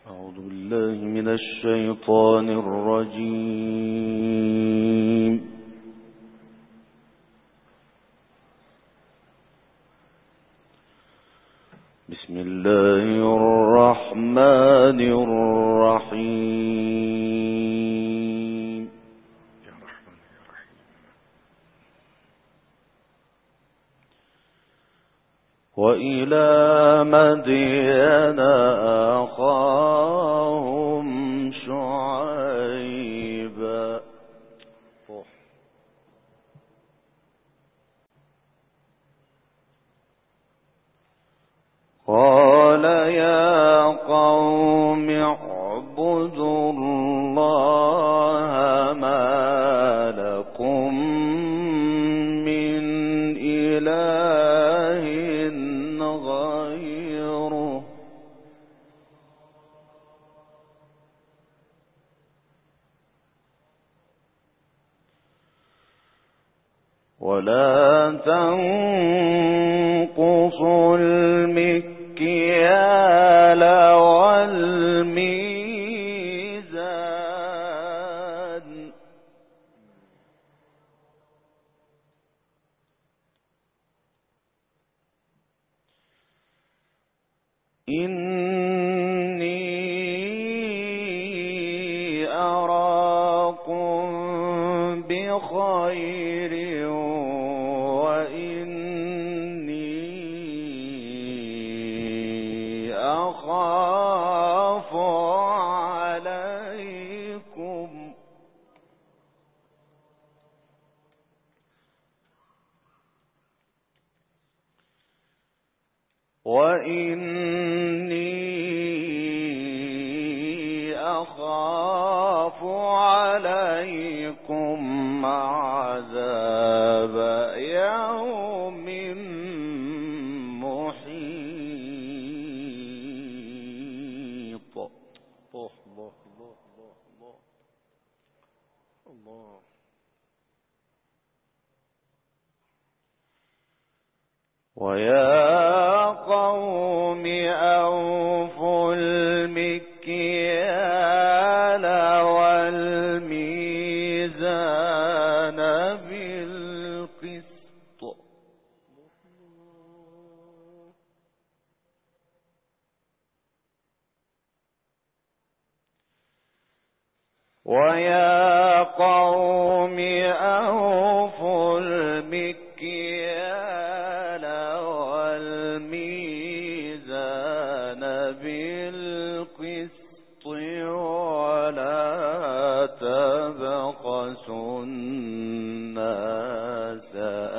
أعوذ بالله من الشيطان الرجيم. بسم الله الرحمن الرحيم. يا رحمن يا رحيم. وإلى مدين أخاهم شعيبا قال يا قوم اعبدوا الله ما لكم من إله غيره ولا تنقصوا المكيال والميزان إني أراكم بخير وإني أخاف عليكم عذاب يوم محيط. الله الله الله الله الله الله. ويا قوم أوفوا المكيال والميزان بالقسط ويا قوم أوفوا المكيال والميزان بالقسط ولا تبخسوا الناس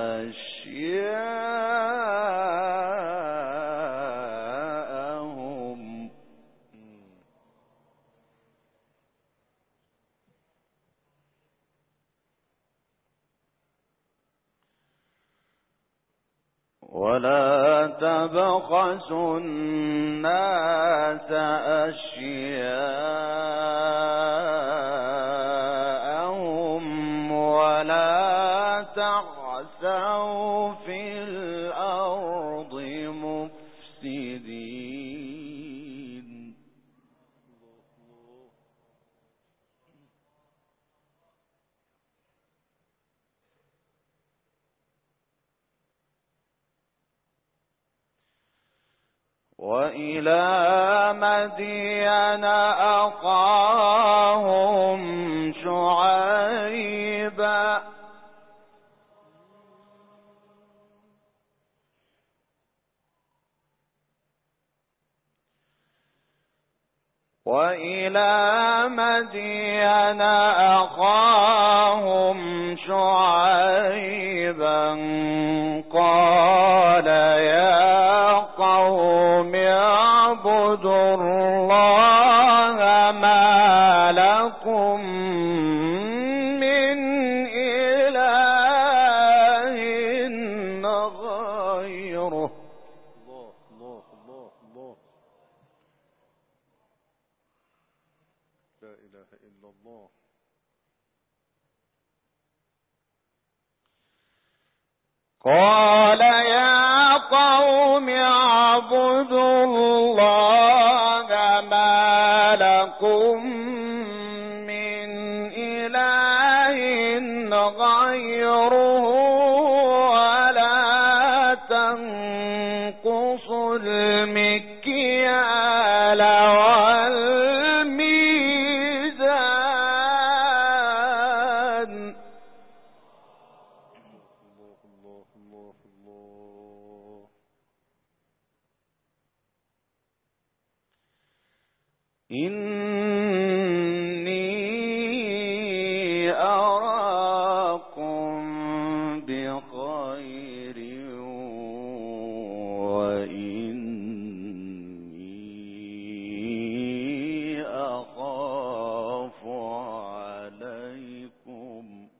أشياءهم ولا تعثوا في الأرض مفسدين. وإلى مدين أخاهم شعيبا قال يا قوم اعبدوا الله ما لكم من إله غيره. الله الله الله الله. لا إله إلا الله. قال يا قوم اعبدوا الله ما إني أراكم بخير وإني أخاف عليكم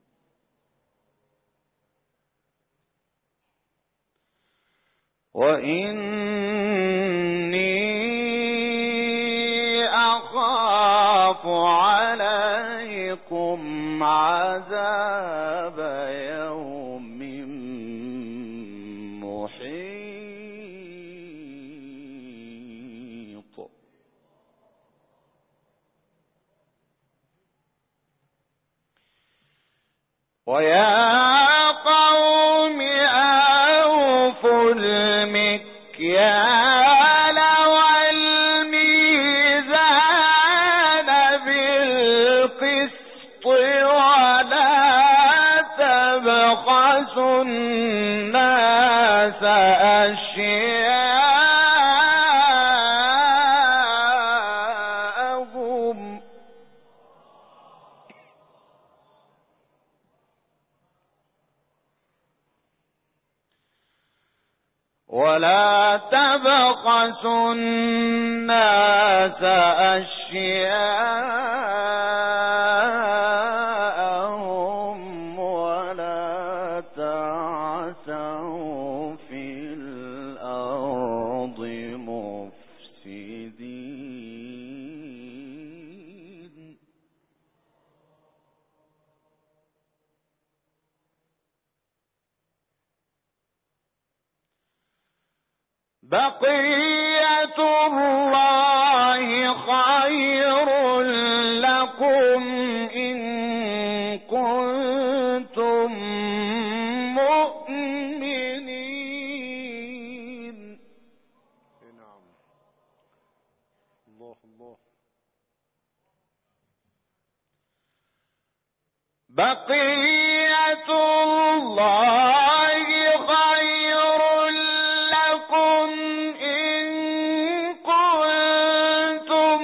عذاب يوم محيط. ويا قوم أوفوا المكيال والميزان بالقسط ولا تبخسوا الناس أشياءهم ولا تعثوا في الأرض مفسدين. بقية الله خير لكم إن كنتم مؤمنين. نعم. الله الله. بقية الله خير لكم إن كنتم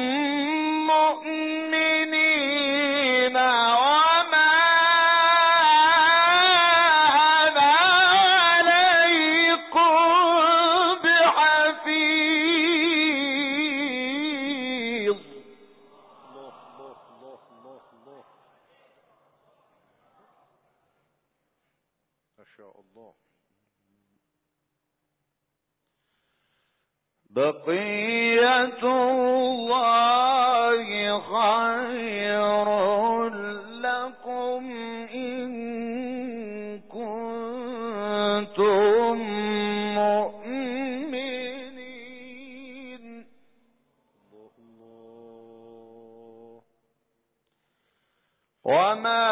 مؤمنين وما أنا عليكم بحفيظ. الله الله الله الله الله. ما شاء الله. بقية الله خير لكم إن كنتم مؤمنين الله الله. وما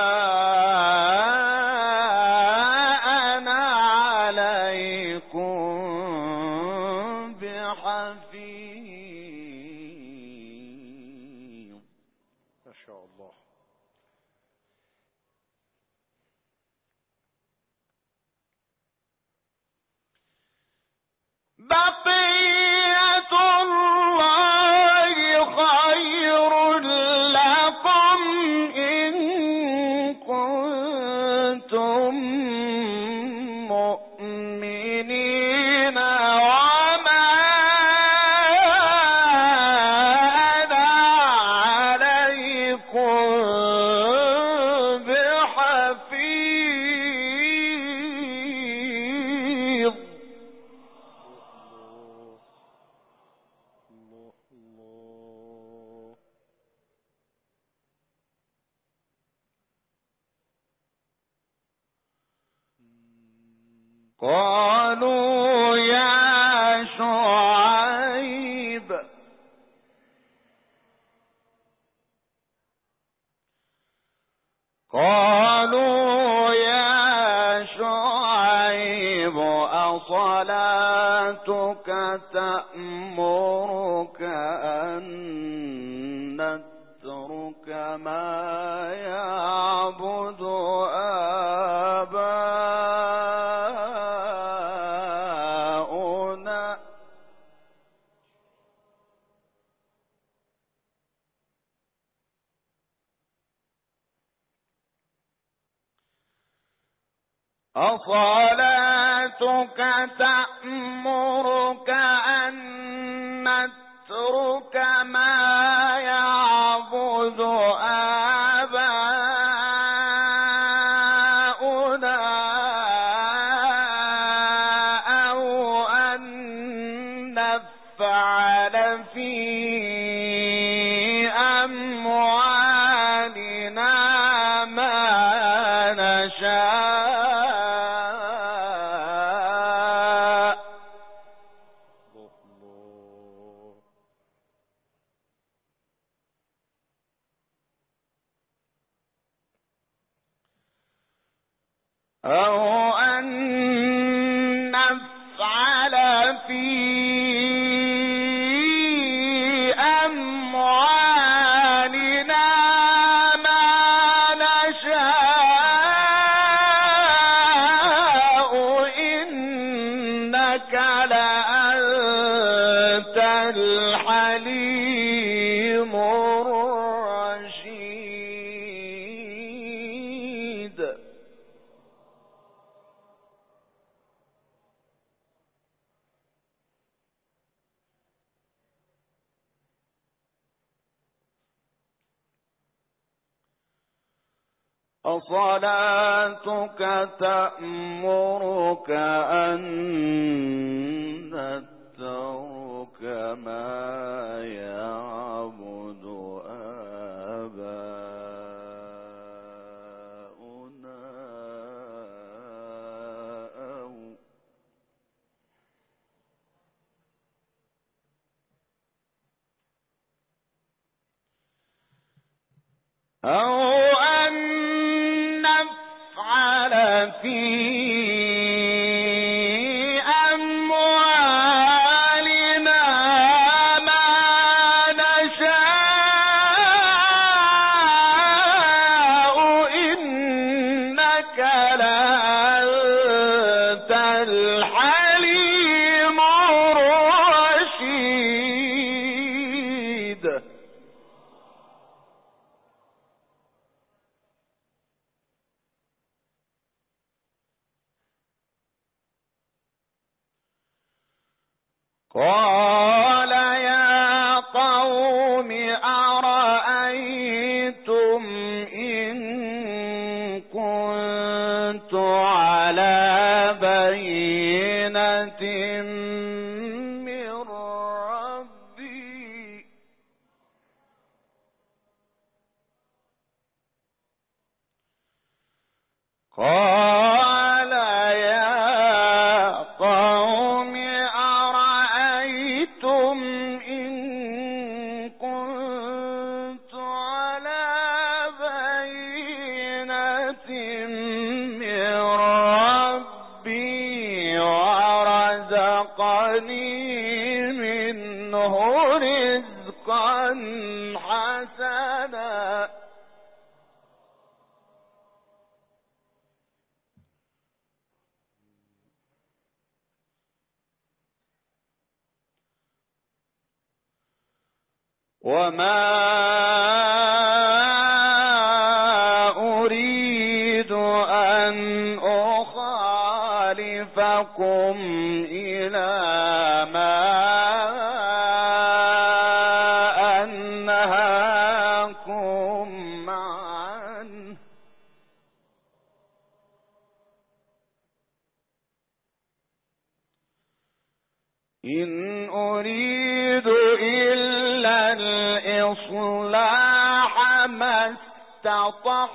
أنا عليكم بحفيظ. ما شاء الله. بقية الله خير لكم إن كنتم مؤمنين وما أنا عليكم بحفيظ. الله الله. قالوا يا شعيب أصلاتك تأمرك أن نترك ما يعبد آباؤنا أصلاتك تأمرك أن نترك ما يعبد آباؤنا أو أن نفعل في أموالنا ما نشاء أو أن نفعل في أموالنا ما نشاء إنك لأنت الحليم الرشيد. أصلاتك تأمرك أن نترك ما يعبد آباؤنا أو أن نفعل في أموالنا ما نشاء إنك لأنت الحليم الرشيد. قال يا قوم أرأيتم إن كنت على بينة من ربي قال يا قوم أرأيتم إن كنت على بينة من ربي ورزقني منه رزقا حسنا وما أريد أن أخالفكم إلى ما أنهاكم عنه إن أريد إلا الإصلاح ما استطعت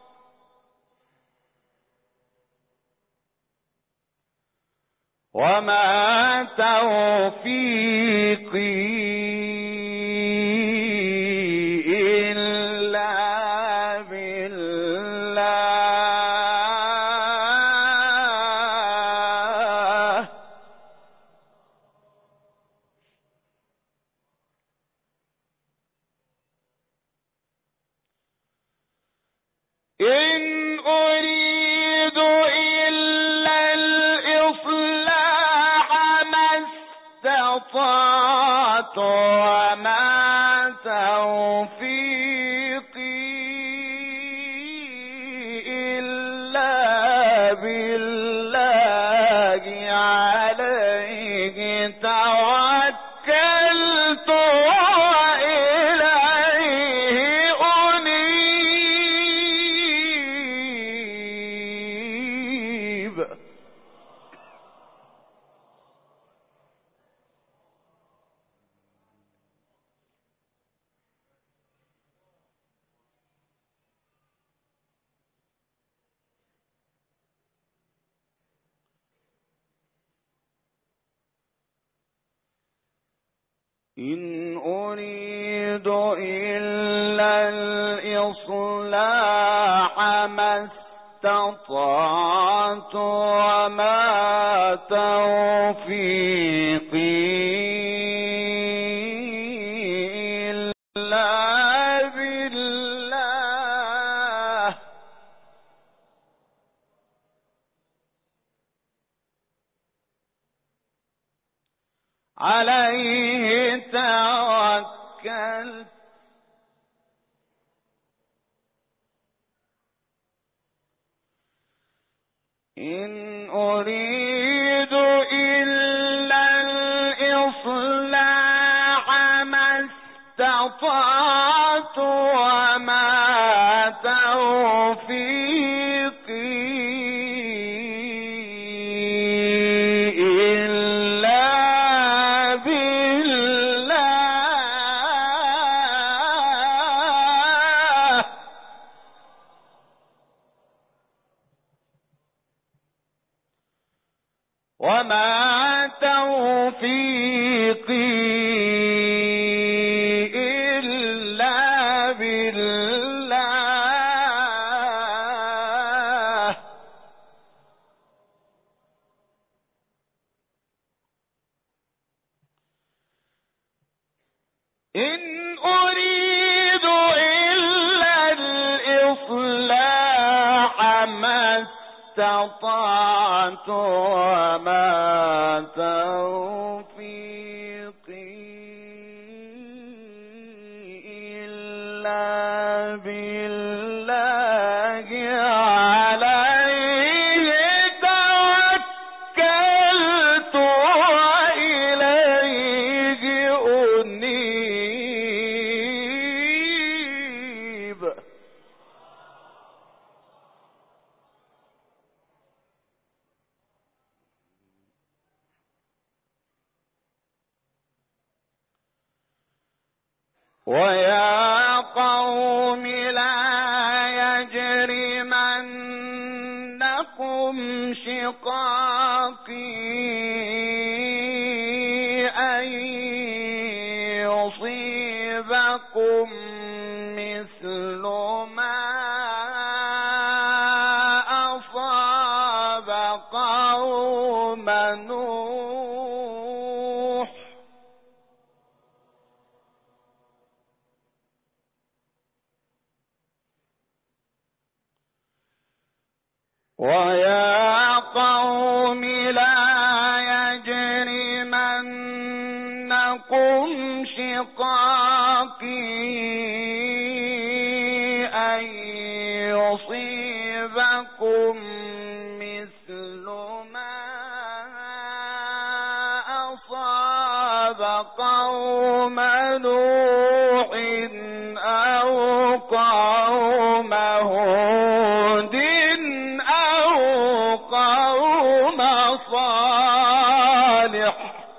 وما توفيقي إلا بالله إن أريد إلا الإصلاح ما استطعت وما توفيقي إلا بالله إن أريد إلا الإصلاح ما استطعت وما توفيقي إلا بالله عليه توكلت إن أريد إلا الإصلاح ما استطعت وما توفيقي وما توفيقي إلا بالله إن أريد إلا الإصلاح ما استطعت وما توفيقي إلا بالله عليه توكلت وإليه أنيب ويا قوم لا يجرمنكم شقاقي أن يصيبكم مثل ما أصاب قوم نوح ويا قوم لا يجرمنكم شقاقي أن يصيبكم مثل ما أصاب قوم نوح أو قوم هود أو قوم صالح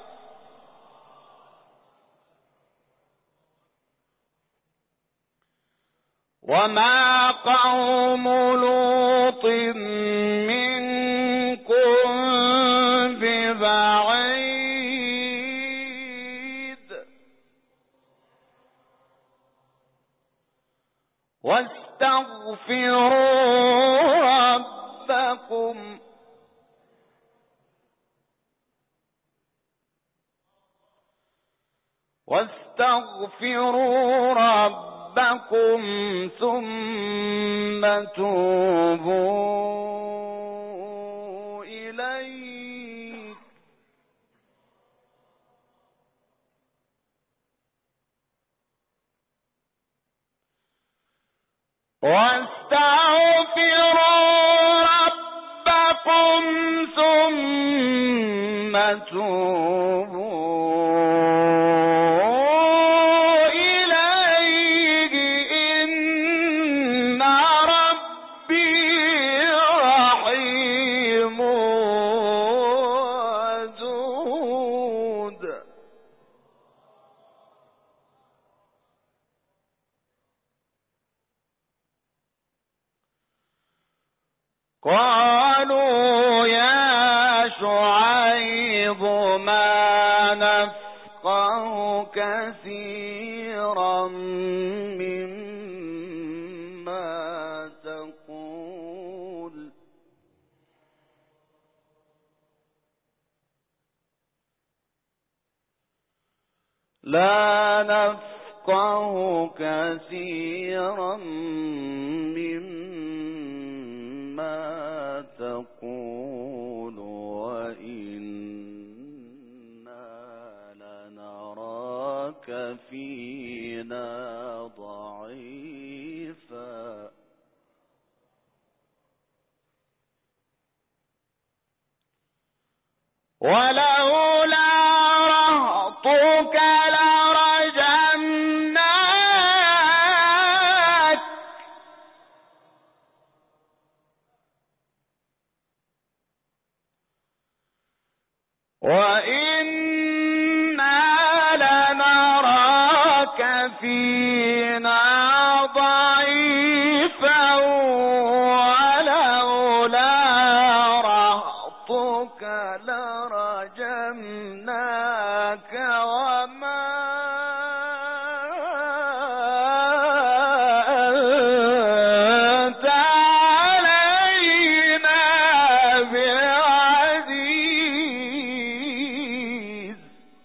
وما قوم لوط منكم ببعيد واستغفروا ربكم ثم توبوا إليه ثم توبوا إليه إن ربي رحيم ودود قالوا يا شعيب ما نفقه كثيرا مما تقول لا نفقه كثيرا مما تقول وإنا لنراك فينا ضعيفا ولولا رهطك لرجمناك وإنا لنراك فينا ضعيفا ولولا رهطك لرجمناك وما أنت علينا بعزيز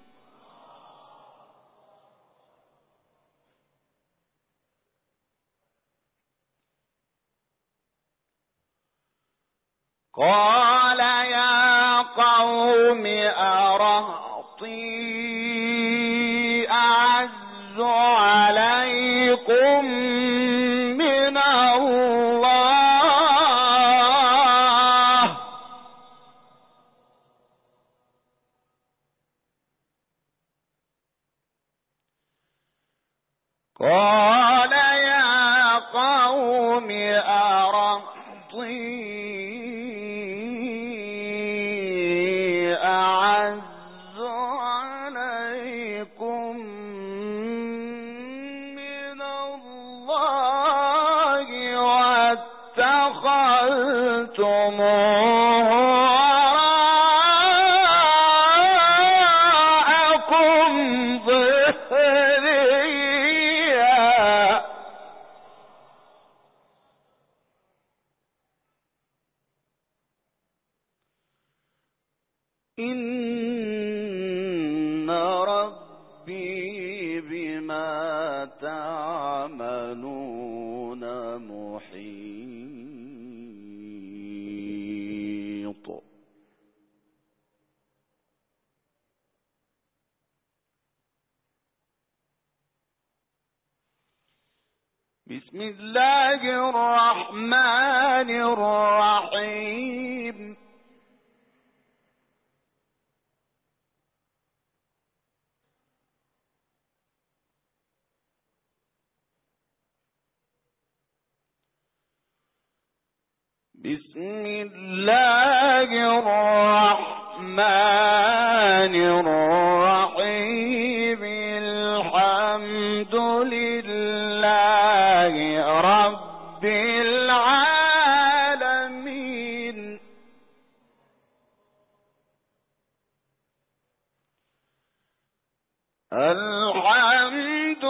قال يا قوم أرهطي أعز عليكم من الله قال يا قوم أرهطي أعز عليكم من الله واتخذتموه وراءكم ظهريا إن ربي بما تعملون محيط بسم الله الرحمن الرحيم بسم الله الرحمن الرحيم الحمد لله رب العالمين الحمد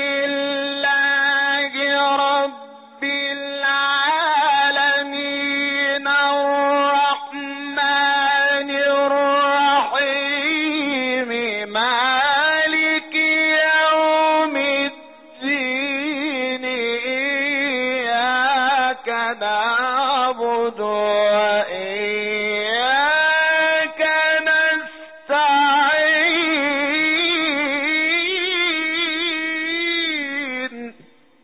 لله رب العالمين الرحمن الرحيم مالك يوم الدين إياك نعبد وإياك نستعين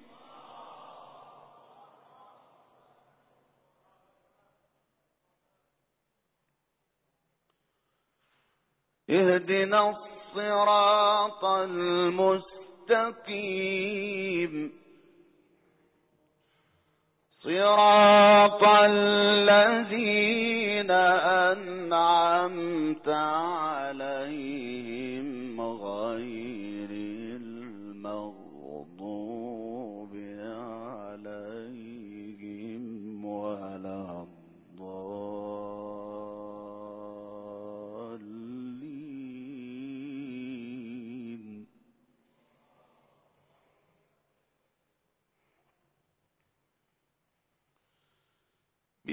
اهدنا الصراط المستقيم صراط الذين أنعمت عليهم غير المغضوب عليهم ولا الضالين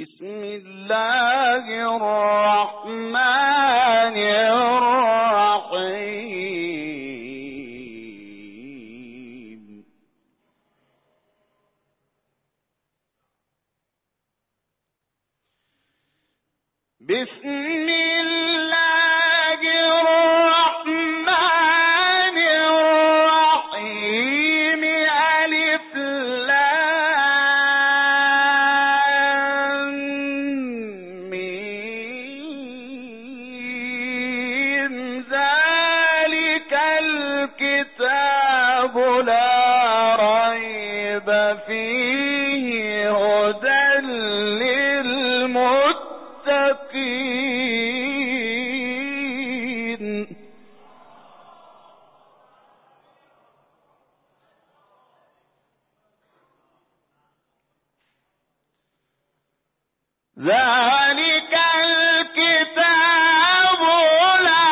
بسم الله الرحمن الرحيم بسم الله الرحمن الرحيم ألف لام ميم ذلك الكتاب لا ريب فيه هدى للمتقين ذلك الكتاب لا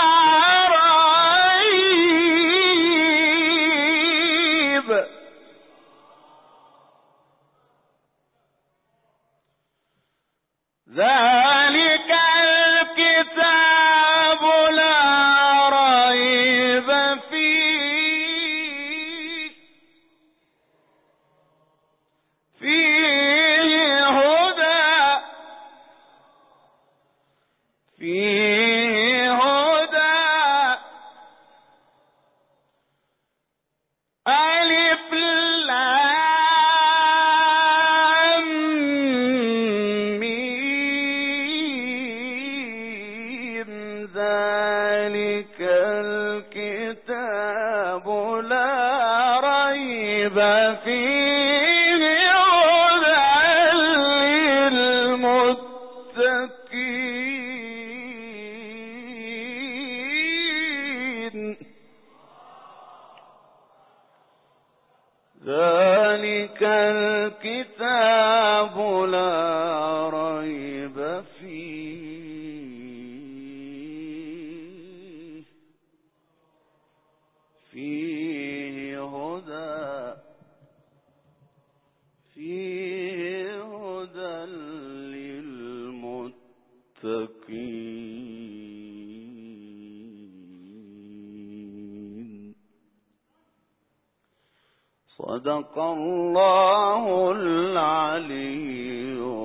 ريب ذلك الكتاب لا ريب فيه هدى ألف لام ميم ذلك الكتاب لا ريب فيه هدى للمتقين ذلك الكتاب لا ريب فيه هدى للمتقين صدق الله العلي